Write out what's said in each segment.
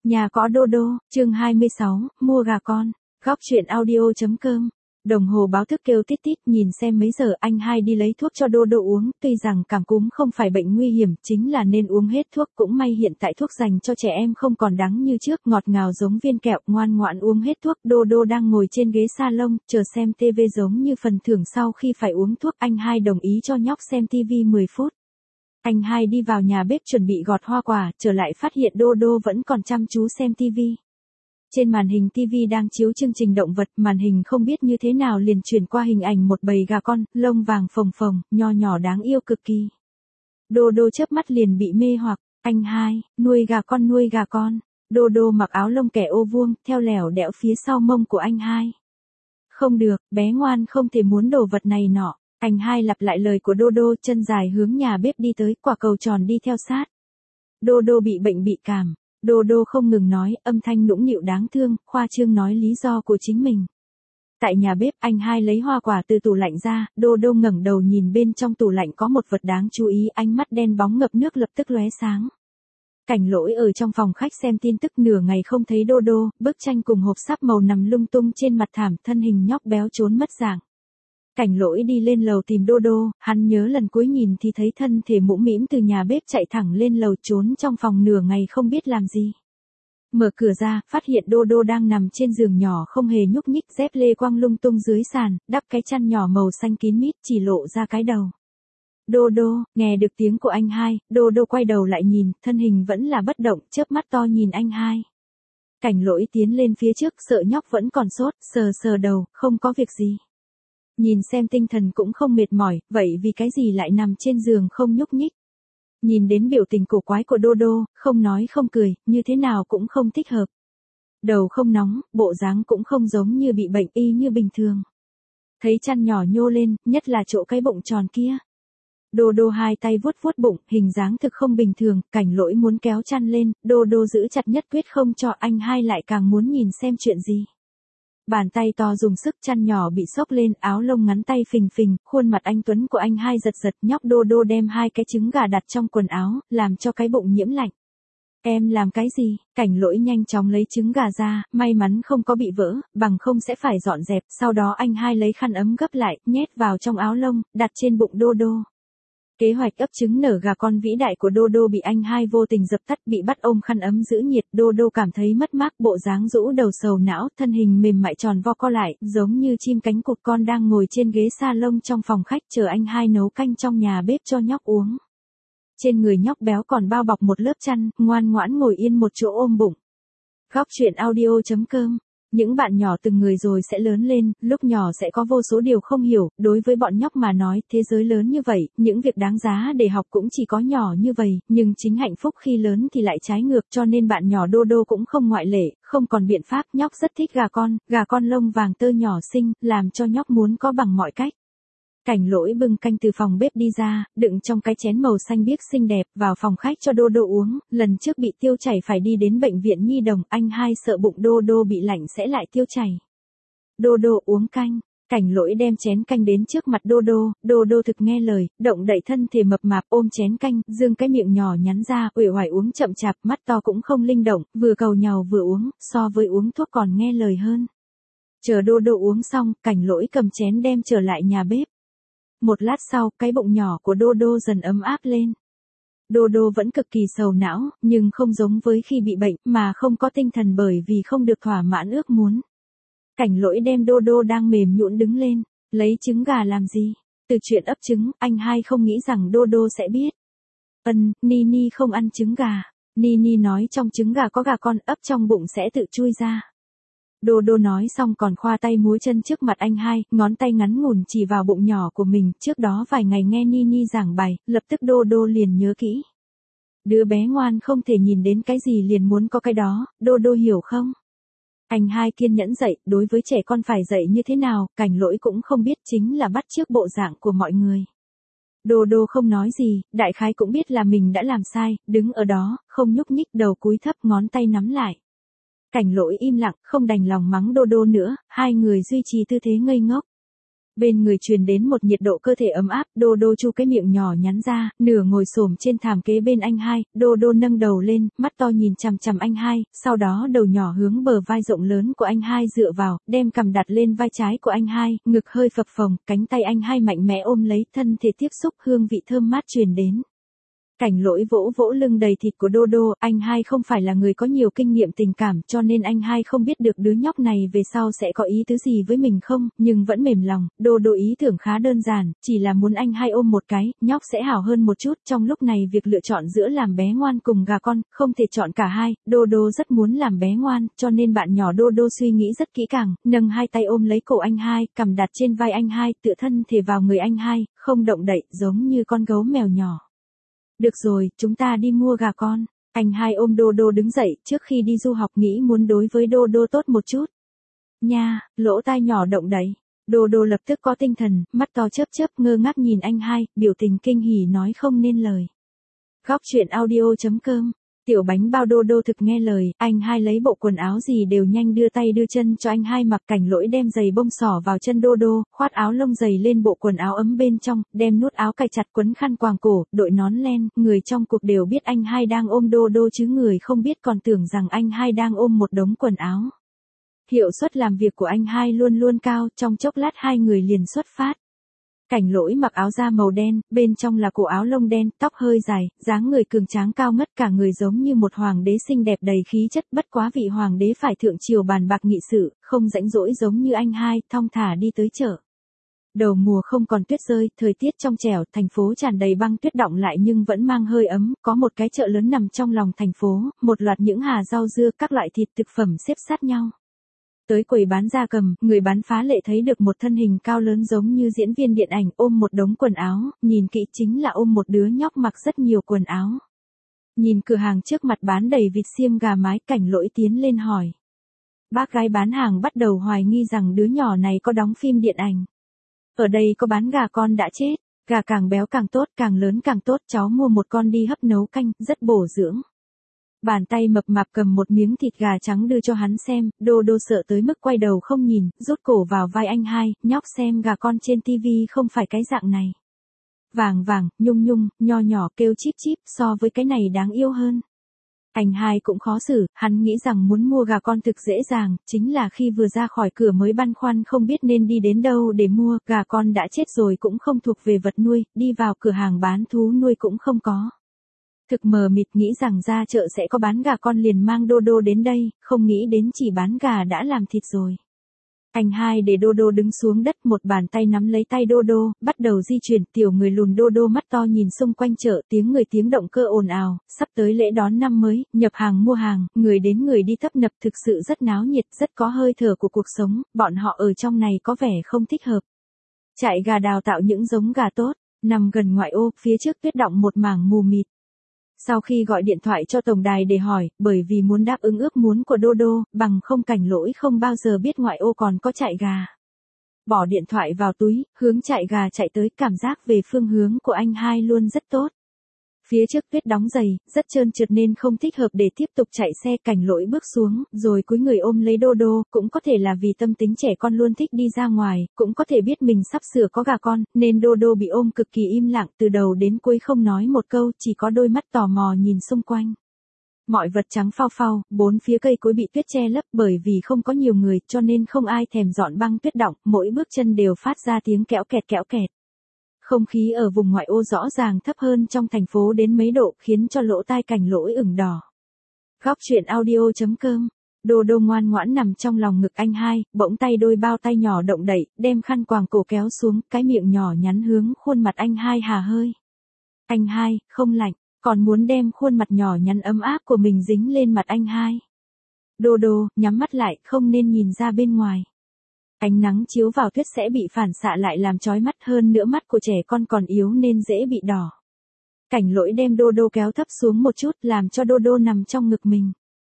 Nhà có Dodo, chương 26, mua gà con. Góc chuyện audio.com. Đồng hồ báo thức kêu tít tít, nhìn xem mấy giờ anh hai đi lấy thuốc cho Dodo uống, tuy rằng cảm cúm không phải bệnh nguy hiểm, chính là nên uống hết thuốc, cũng may hiện tại thuốc dành cho trẻ em không còn đắng như trước, ngọt ngào giống viên kẹo, ngoan ngoãn uống hết thuốc. Dodo đang ngồi trên ghế salon, chờ xem TV giống như phần thưởng sau khi phải uống thuốc, anh hai đồng ý cho nhóc xem TV 10 phút. Anh hai đi vào nhà bếp chuẩn bị gọt hoa quả, trở lại phát hiện Dodo vẫn còn chăm chú xem TV. Trên màn hình TV đang chiếu chương trình động vật, màn hình không biết như thế nào liền chuyển qua hình ảnh một bầy gà con, lông vàng phồng phồng, nho nhỏ đáng yêu cực kỳ. Dodo chớp mắt liền bị mê hoặc, anh hai, nuôi gà con nuôi gà con. Dodo mặc áo lông kẻ ô vuông, theo lẻo đẽo phía sau mông của anh hai. Không được, bé ngoan không thể muốn đồ vật này nọ. Anh hai lặp lại lời của Dodo, chân dài hướng nhà bếp đi tới, quả cầu tròn đi theo sát. Dodo bị bệnh bị cảm. Dodo không ngừng nói, âm thanh nũng nịu đáng thương, khoa trương nói lý do của chính mình. Tại nhà bếp, anh hai lấy hoa quả từ tủ lạnh ra, Dodo ngẩng đầu nhìn bên trong tủ lạnh có một vật đáng chú ý, ánh mắt đen bóng ngập nước lập tức lóe sáng. Cảnh Lỗi ở trong phòng khách xem tin tức, nửa ngày không thấy Dodo, bức tranh cùng hộp sáp màu nằm lung tung trên mặt thảm, thân hình nhóc béo trốn mất dạng. Cảnh Lỗi đi lên lầu tìm Dodo, hắn nhớ lần cuối nhìn thì thấy thân thể mũm mĩm từ nhà bếp chạy thẳng lên lầu, trốn trong phòng nửa ngày không biết làm gì. Mở cửa ra, phát hiện Dodo đang nằm trên giường nhỏ không hề nhúc nhích, dép lê quăng lung tung dưới sàn, đắp cái chăn nhỏ màu xanh kín mít, chỉ lộ ra cái đầu. Dodo, nghe được tiếng của anh hai, Dodo quay đầu lại nhìn, thân hình vẫn là bất động, chớp mắt to nhìn anh hai. Cảnh Lỗi tiến lên phía trước, sợ nhóc vẫn còn sốt, sờ sờ đầu, không có việc gì. Nhìn xem tinh thần cũng không mệt mỏi, vậy vì cái gì lại nằm trên giường không nhúc nhích. Nhìn đến biểu tình cổ quái của Dodo, không nói không cười, như thế nào cũng không thích hợp. Đầu không nóng, bộ dáng cũng không giống như bị bệnh, y như bình thường. Thấy chăn nhỏ nhô lên, nhất là chỗ cái bụng tròn kia. Dodo hai tay vuốt vuốt bụng, hình dáng thực không bình thường, Cảnh Lỗi muốn kéo chăn lên, Dodo giữ chặt nhất quyết không cho, anh hai lại càng muốn nhìn xem chuyện gì. Bàn tay to dùng sức, chăn nhỏ bị xốc lên, áo lông ngắn tay phình phình, khuôn mặt anh tuấn của anh hai giật giật, nhóc Dodo đem hai cái trứng gà đặt trong quần áo, làm cho cái bụng nhiễm lạnh. Em làm cái gì? Cảnh Lỗi nhanh chóng lấy trứng gà ra, may mắn không có bị vỡ, bằng không sẽ phải dọn dẹp, sau đó anh hai lấy khăn ấm gấp lại, nhét vào trong áo lông, đặt trên bụng Dodo. Kế hoạch ấp trứng nở gà con vĩ đại của Dodo bị anh hai vô tình dập tắt, bị bắt ôm khăn ấm giữ nhiệt, Dodo cảm thấy mất mát, bộ dáng rũ đầu sầu não, thân hình mềm mại tròn vo co lại, giống như chim cánh cụt con đang ngồi trên ghế salon trong phòng khách chờ anh hai nấu canh trong nhà bếp cho nhóc uống. Trên người nhóc béo còn bao bọc một lớp chăn, ngoan ngoãn ngồi yên một chỗ ôm bụng. Góc chuyện audio.com. Những bạn nhỏ từng người rồi sẽ lớn lên, lúc nhỏ sẽ có vô số điều không hiểu, đối với bọn nhóc mà nói, thế giới lớn như vậy, những việc đáng giá để học cũng chỉ có nhỏ như vậy, nhưng chính hạnh phúc khi lớn thì lại trái ngược, cho nên bạn nhỏ Dodo cũng không ngoại lệ, không còn biện pháp, nhóc rất thích gà con lông vàng tơ nhỏ xinh, làm cho nhóc muốn có bằng mọi cách. Cảnh Lỗi bưng canh từ phòng bếp đi ra, đựng trong cái chén màu xanh biếc xinh đẹp, vào phòng khách cho Dodo uống, lần trước bị tiêu chảy phải đi đến bệnh viện nhi đồng, anh hai sợ bụng Dodo bị lạnh sẽ lại tiêu chảy. Dodo uống canh, Cảnh Lỗi đem chén canh đến trước mặt Dodo thực nghe lời, động đậy thân thể mập mạp ôm chén canh, dương cái miệng nhỏ nhắn ra, uể oải uống chậm chạp, mắt to cũng không linh động, vừa cầu nhàu vừa uống, so với uống thuốc còn nghe lời hơn. Chờ Dodo uống xong, Cảnh Lỗi cầm chén đem trở lại nhà bếp. Một lát sau, cái bụng nhỏ của Dodo dần ấm áp lên. Dodo vẫn cực kỳ sầu não, nhưng không giống với khi bị bệnh, mà không có tinh thần bởi vì không được thỏa mãn ước muốn. Cảnh Lỗi đem Dodo đang mềm nhũn đứng lên, lấy trứng gà làm gì? Từ chuyện ấp trứng, anh hai không nghĩ rằng Dodo sẽ biết. Nini không ăn trứng gà. Nini nói trong trứng gà có gà con, ấp trong bụng sẽ tự chui ra. Dodo nói xong còn khoa tay múa chân trước mặt anh hai, ngón tay ngắn ngủn chỉ vào bụng nhỏ của mình, trước đó vài ngày nghe Nini giảng bài, lập tức Dodo liền nhớ kỹ. Đứa bé ngoan không thể nhìn đến cái gì liền muốn có cái đó, Dodo hiểu không? Anh hai kiên nhẫn dạy, đối với trẻ con phải dạy như thế nào, Cảnh Lỗi cũng không biết, chính là bắt chước bộ dạng của mọi người. Dodo không nói gì, đại khái cũng biết là mình đã làm sai, đứng ở đó, không nhúc nhích, đầu cúi thấp, ngón tay nắm lại. Cảnh Lỗi im lặng, không đành lòng mắng Dodo nữa, hai người duy trì tư thế ngây ngốc. Bên người truyền đến một nhiệt độ cơ thể ấm áp, Đô Đô chu cái miệng nhỏ nhắn ra, nửa ngồi xổm trên thảm kế bên anh hai, Đô Đô nâng đầu lên, mắt to nhìn chằm chằm anh hai, sau đó đầu nhỏ hướng bờ vai rộng lớn của anh hai dựa vào, đem cằm đặt lên vai trái của anh hai, ngực hơi phập phồng, cánh tay anh hai mạnh mẽ ôm lấy, thân thể tiếp xúc, hương vị thơm mát truyền đến. Cảnh Lỗi vỗ vỗ lưng đầy thịt của Đô Đô, anh hai không phải là người có nhiều kinh nghiệm tình cảm cho nên anh hai không biết được đứa nhóc này về sau sẽ có ý tứ gì với mình không, nhưng vẫn mềm lòng, Đô Đô ý tưởng khá đơn giản, chỉ là muốn anh hai ôm một cái, nhóc sẽ hảo hơn một chút, trong lúc này việc lựa chọn giữa làm bé ngoan cùng gà con, không thể chọn cả hai, Đô Đô rất muốn làm bé ngoan, cho nên bạn nhỏ Đô Đô suy nghĩ rất kỹ càng, nâng hai tay ôm lấy cổ anh hai, cằm đặt trên vai anh hai, tựa thân thể vào người anh hai, không động đậy, giống như con gấu mèo nhỏ. Được rồi, chúng ta đi mua gà con. Anh hai ôm Đô Đô đứng dậy, trước khi đi du học nghĩ muốn đối với Đô Đô tốt một chút. Nha, lỗ tai nhỏ động đậy. Đô Đô lập tức có tinh thần, mắt to chớp chớp ngơ ngác nhìn anh hai, biểu tình kinh hỉ nói không nên lời. Góc truyện audio.com. Tiểu bánh bao Đô Đô thực nghe lời, anh hai lấy bộ quần áo gì đều nhanh đưa tay đưa chân cho anh hai mặc. Cảnh Lỗi đem giày bông xỏ vào chân Đô Đô, khoát áo lông giày lên bộ quần áo ấm bên trong, đem nút áo cài chặt quấn khăn quàng cổ, đội nón len, người trong cuộc đều biết anh hai đang ôm Đô Đô chứ người không biết còn tưởng rằng anh hai đang ôm một đống quần áo. Hiệu suất làm việc của anh hai luôn luôn cao, trong chốc lát hai người liền xuất phát. Cảnh Lỗi mặc áo da màu đen, bên trong là cổ áo lông đen, tóc hơi dài, dáng người cường tráng cao ngất, cả người giống như một hoàng đế xinh đẹp đầy khí chất, bất quá vị hoàng đế phải thượng triều bàn bạc nghị sự, không rãnh rỗi giống như anh hai, thong thả đi tới chợ. Đầu mùa không còn tuyết rơi, thời tiết trong trẻo, thành phố tràn đầy băng tuyết đọng lại nhưng vẫn mang hơi ấm, có một cái chợ lớn nằm trong lòng thành phố, một loạt những hà rau dưa, các loại thịt thực phẩm xếp sát nhau. Tới quầy bán gia cầm, người bán phá lệ thấy được một thân hình cao lớn giống như diễn viên điện ảnh ôm một đống quần áo, nhìn kỹ chính là ôm một đứa nhóc mặc rất nhiều quần áo. Nhìn cửa hàng trước mặt bán đầy vịt xiêm gà mái, Cảnh Lỗi tiến lên hỏi. Bác gái bán hàng bắt đầu hoài nghi rằng đứa nhỏ này có đóng phim điện ảnh. Ở đây có bán gà con đã chết, gà càng béo càng tốt, càng lớn càng tốt, cháu mua một con đi hấp nấu canh, rất bổ dưỡng. Bàn tay mập mạp cầm một miếng thịt gà trắng đưa cho hắn xem, Đô Đô sợ tới mức quay đầu không nhìn, rút cổ vào vai anh hai, nhóc xem gà con trên tivi không phải cái dạng này. Vàng vàng, nhung nhung, nho nhỏ kêu chíp chíp, so với cái này đáng yêu hơn. Anh hai cũng khó xử, hắn nghĩ rằng muốn mua gà con thực dễ dàng, chính là khi vừa ra khỏi cửa mới băn khoăn không biết nên đi đến đâu để mua, gà con đã chết rồi cũng không thuộc về vật nuôi, đi vào cửa hàng bán thú nuôi cũng không có. Thực mờ mịt nghĩ rằng ra chợ sẽ có bán gà con liền mang Đô Đô đến đây, không nghĩ đến chỉ bán gà đã làm thịt rồi. Anh hai để Đô Đô đứng xuống đất, một bàn tay nắm lấy tay Đô Đô, bắt đầu di chuyển, tiểu người lùn Đô Đô mắt to nhìn xung quanh chợ, tiếng người tiếng động cơ ồn ào, sắp tới lễ đón năm mới, nhập hàng mua hàng, người đến người đi tấp nập, thực sự rất náo nhiệt, rất có hơi thở của cuộc sống, bọn họ ở trong này có vẻ không thích hợp. Trại gà đào tạo những giống gà tốt, nằm gần ngoại ô, phía trước tuyết đọng một mảng mù mịt. Sau khi gọi điện thoại cho tổng đài để hỏi, bởi vì muốn đáp ứng ước muốn của Đô Đô, bằng không Cảnh Lỗi không bao giờ biết ngoại ô còn có trại gà. Bỏ điện thoại vào túi, hướng trại gà chạy tới, cảm giác về phương hướng của anh hai luôn rất tốt. Phía trước tuyết đóng dày, rất trơn trượt nên không thích hợp để tiếp tục chạy xe. Cảnh Lỗi bước xuống, rồi cúi người ôm lấy Đô Đô, cũng có thể là vì tâm tính trẻ con luôn thích đi ra ngoài, cũng có thể biết mình sắp sửa có gà con, nên Đô Đô bị ôm cực kỳ im lặng, từ đầu đến cuối không nói một câu, chỉ có đôi mắt tò mò nhìn xung quanh. Mọi vật trắng phau phau, bốn phía cây cối bị tuyết che lấp, bởi vì không có nhiều người, cho nên không ai thèm dọn băng tuyết đọng, mỗi bước chân đều phát ra tiếng kẽo kẹt kẽo kẹt. Không khí ở vùng ngoại ô rõ ràng thấp hơn trong thành phố đến mấy độ, khiến cho lỗ tai Cảnh Lỗi ửng đỏ. Góc truyện audio.com. Đô Đô ngoan ngoãn nằm trong lòng ngực anh hai, bỗng tay đôi bao tay nhỏ động đậy, đem khăn quàng cổ kéo xuống, cái miệng nhỏ nhắn hướng khuôn mặt anh hai hà hơi. Anh hai, không lạnh, còn muốn đem khuôn mặt nhỏ nhắn ấm áp của mình dính lên mặt anh hai. Đô Đô, nhắm mắt lại, không nên nhìn ra bên ngoài. Ánh nắng chiếu vào tuyết sẽ bị phản xạ lại làm chói mắt, hơn nữa mắt của trẻ con còn yếu nên dễ bị đỏ. Cảnh Lỗi đem Đô Đô kéo thấp xuống một chút, làm cho Đô Đô nằm trong ngực mình.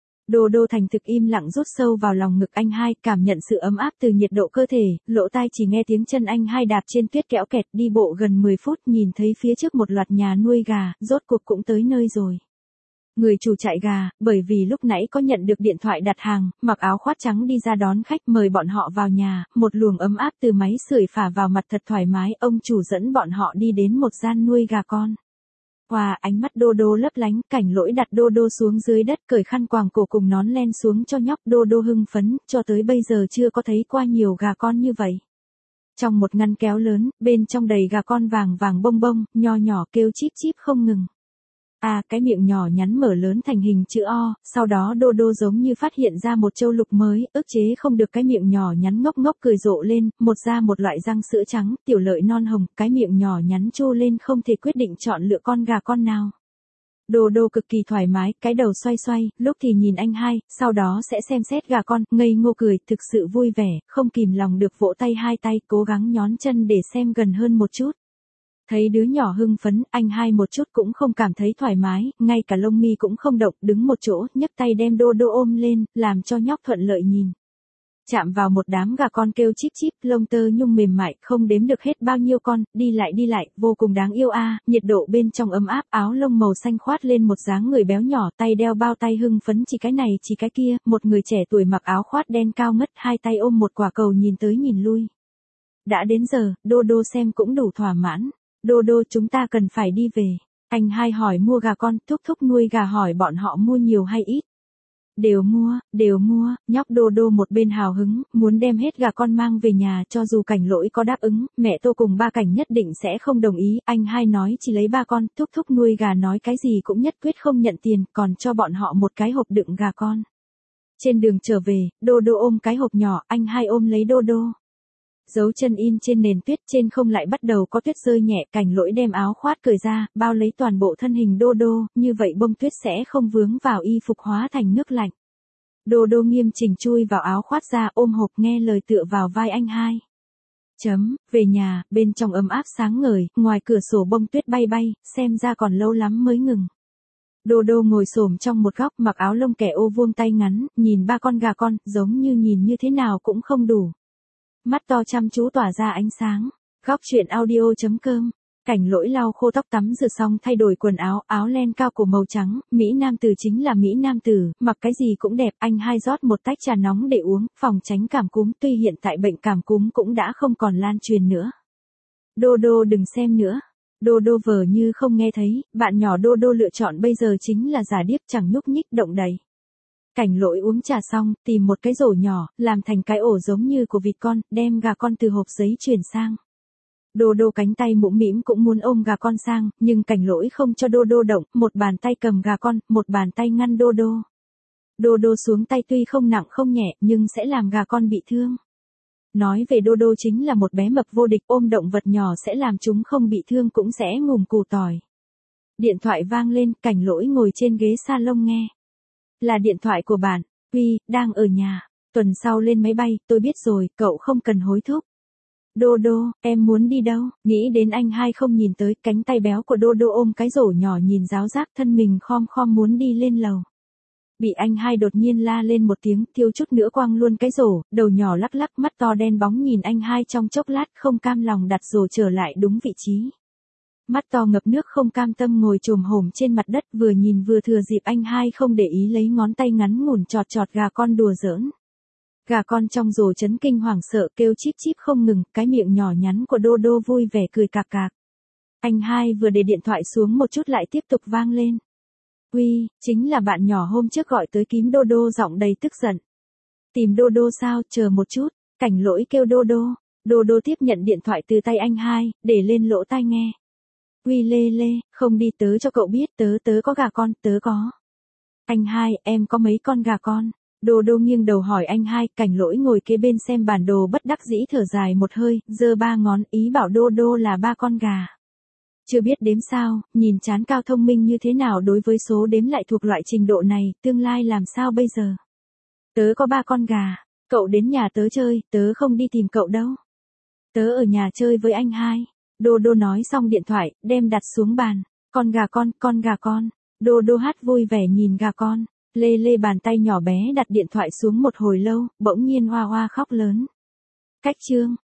Đô Đô thành thực im lặng rút sâu vào lòng ngực anh hai, cảm nhận sự ấm áp từ nhiệt độ cơ thể, lỗ tai chỉ nghe tiếng chân anh hai đạp trên tuyết kẽo kẹt, đi bộ gần 10 phút nhìn thấy phía trước một loạt nhà nuôi gà, rốt cuộc cũng tới nơi rồi. Người chủ trại gà, bởi vì lúc nãy có nhận được điện thoại đặt hàng, mặc áo khoác trắng đi ra đón khách mời bọn họ vào nhà, một luồng ấm áp từ máy sưởi phả vào mặt thật thoải mái, ông chủ dẫn bọn họ đi đến một gian nuôi gà con. Wow, ánh mắt Đô Đô lấp lánh, Cảnh Lỗi đặt Đô Đô xuống dưới đất cởi khăn quàng cổ cùng nón len xuống cho nhóc. Đô Đô hưng phấn, cho tới bây giờ chưa có thấy qua nhiều gà con như vậy. Trong một ngăn kéo lớn, bên trong đầy gà con vàng vàng bông bông, nho nhỏ kêu chíp chíp không ngừng. Cái miệng nhỏ nhắn mở lớn thành hình chữ O, sau đó Đô Đô giống như phát hiện ra một châu lục mới, ức chế không được cái miệng nhỏ nhắn ngốc ngốc cười rộ lên, một loại răng sữa trắng, tiểu lợi non hồng, cái miệng nhỏ nhắn trô lên không thể quyết định chọn lựa con gà con nào. Đô Đô cực kỳ thoải mái, cái đầu xoay xoay, lúc thì nhìn anh hai, sau đó sẽ xem xét gà con, ngây ngô cười, thực sự vui vẻ, không kìm lòng được vỗ tay hai tay, cố gắng nhón chân để xem gần hơn một chút. Thấy đứa nhỏ hưng phấn, anh hai một chút cũng không cảm thấy thoải mái, ngay cả lông mi cũng không động, đứng một chỗ, nhấc tay đem Đô Đô ôm lên, làm cho nhóc thuận lợi nhìn. Chạm vào một đám gà con kêu chíp chíp, lông tơ nhung mềm mại, không đếm được hết bao nhiêu con, đi lại, vô cùng đáng yêu nhiệt độ bên trong ấm áp, áo lông màu xanh khoát lên một dáng người béo nhỏ, tay đeo bao tay hưng phấn chỉ cái này chỉ cái kia, một người trẻ tuổi mặc áo khoát đen cao ngất, hai tay ôm một quả cầu nhìn tới nhìn lui. Đã đến giờ, Đô Đô xem cũng đủ thỏa mãn. Đô Đô chúng ta cần phải đi về. Anh hai hỏi mua gà con, thúc thúc nuôi gà hỏi bọn họ mua nhiều hay ít. Đều mua, nhóc Đô Đô một bên hào hứng, muốn đem hết gà con mang về nhà cho dù Cảnh Lỗi có đáp ứng, mẹ Tô cùng ba Cảnh nhất định sẽ không đồng ý, anh hai nói chỉ lấy 3 con, thúc thúc nuôi gà nói cái gì cũng nhất quyết không nhận tiền, còn cho bọn họ một cái hộp đựng gà con. Trên đường trở về, Đô Đô ôm cái hộp nhỏ, anh hai ôm lấy Đô Đô. Dấu chân in trên nền tuyết trên không lại bắt đầu có tuyết rơi nhẹ, Cảnh Lỗi đem áo khoát cởi ra, bao lấy toàn bộ thân hình Đô Đô, như vậy bông tuyết sẽ không vướng vào y phục hóa thành nước lạnh. Đô Đô nghiêm chỉnh chui vào áo khoát ra ôm hộp nghe lời tựa vào vai anh hai. Về nhà, bên trong ấm áp sáng ngời, ngoài cửa sổ bông tuyết bay bay, xem ra còn lâu lắm mới ngừng. Đô Đô ngồi xổm trong một góc mặc áo lông kẻ ô vuông tay ngắn, nhìn 3 con gà con, giống như nhìn như thế nào cũng không đủ. Mắt to chăm chú tỏa ra ánh sáng. Góc truyện audio.com. Cảnh Lỗi lau khô tóc tắm rửa xong thay đổi quần áo, áo len cao cổ màu trắng, Mỹ Nam tử chính là Mỹ Nam tử, mặc cái gì cũng đẹp, anh hai rót một tách trà nóng để uống, phòng tránh cảm cúm, tuy hiện tại bệnh cảm cúm cũng đã không còn lan truyền nữa. Đô Đô đừng xem nữa. Đô Đô vờ như không nghe thấy, bạn nhỏ Đô Đô lựa chọn bây giờ chính là giả điếc chẳng nhúc nhích động đậy. Cảnh Lỗi uống trà xong, tìm một cái rổ nhỏ, làm thành cái ổ giống như của vịt con, đem gà con từ hộp giấy chuyển sang. Đô Đô cánh tay mũm mĩm cũng muốn ôm gà con sang, nhưng Cảnh Lỗi không cho Đô Đô động, một bàn tay cầm gà con, một bàn tay ngăn Đô Đô. Đô Đô xuống tay tuy không nặng không nhẹ, nhưng sẽ làm gà con bị thương. Nói về Đô Đô chính là một bé mập vô địch, ôm động vật nhỏ sẽ làm chúng không bị thương cũng sẽ ngủm củ tỏi. Điện thoại vang lên, Cảnh Lỗi ngồi trên ghế salon nghe. Là điện thoại của bạn, Uy, đang ở nhà, tuần sau lên máy bay, tôi biết rồi, cậu không cần hối thúc. Đô Đô, em muốn đi đâu? Nghĩ đến anh hai không nhìn tới, cánh tay béo của Đô Đô ôm cái rổ nhỏ nhìn ráo rác, thân mình khom khom muốn đi lên lầu. Bị anh hai đột nhiên la lên một tiếng, thiếu chút nữa quăng luôn cái rổ, đầu nhỏ lắc lắc, mắt to đen bóng nhìn anh hai trong chốc lát, không cam lòng đặt rổ trở lại đúng vị trí. Mắt to ngập nước không cam tâm ngồi chồm hổm trên mặt đất, vừa nhìn vừa thừa dịp anh hai không để ý lấy ngón tay ngắn ngủn chọt chọt gà con đùa giỡn. Gà con trong rổ chấn kinh hoảng sợ kêu chíp chíp không ngừng, cái miệng nhỏ nhắn của Đô Đô vui vẻ cười cạc cạc. Anh hai vừa để điện thoại xuống một chút lại tiếp tục vang lên. Uy, chính là bạn nhỏ hôm trước gọi tới kím Đô Đô giọng đầy tức giận. Tìm Đô Đô sao, chờ một chút, Cảnh Lỗi kêu Đô Đô. Đô Đô tiếp nhận điện thoại từ tay anh hai, để lên lỗ tai nghe. Uy Lê Lê, không đi tớ cho cậu biết, tớ có gà con, tớ có. Anh hai, em có mấy con gà con? Đô Đô nghiêng đầu hỏi anh hai, Cảnh Lỗi ngồi kế bên xem bản đồ bất đắc dĩ thở dài một hơi, giơ 3 ngón, ý bảo Đô Đô là 3 con gà. Chưa biết đếm sao, nhìn chán cao thông minh như thế nào đối với số đếm lại thuộc loại trình độ này, tương lai làm sao bây giờ? Tớ có 3 con gà, cậu đến nhà tớ chơi, tớ không đi tìm cậu đâu. Tớ ở nhà chơi với anh hai. Đô Đô nói xong điện thoại, đem đặt xuống bàn. Con gà con. Đô Đô hát vui vẻ nhìn gà con. Lê Lê bàn tay nhỏ bé đặt điện thoại xuống một hồi lâu, bỗng nhiên hoa hoa khóc lớn. Cách chương.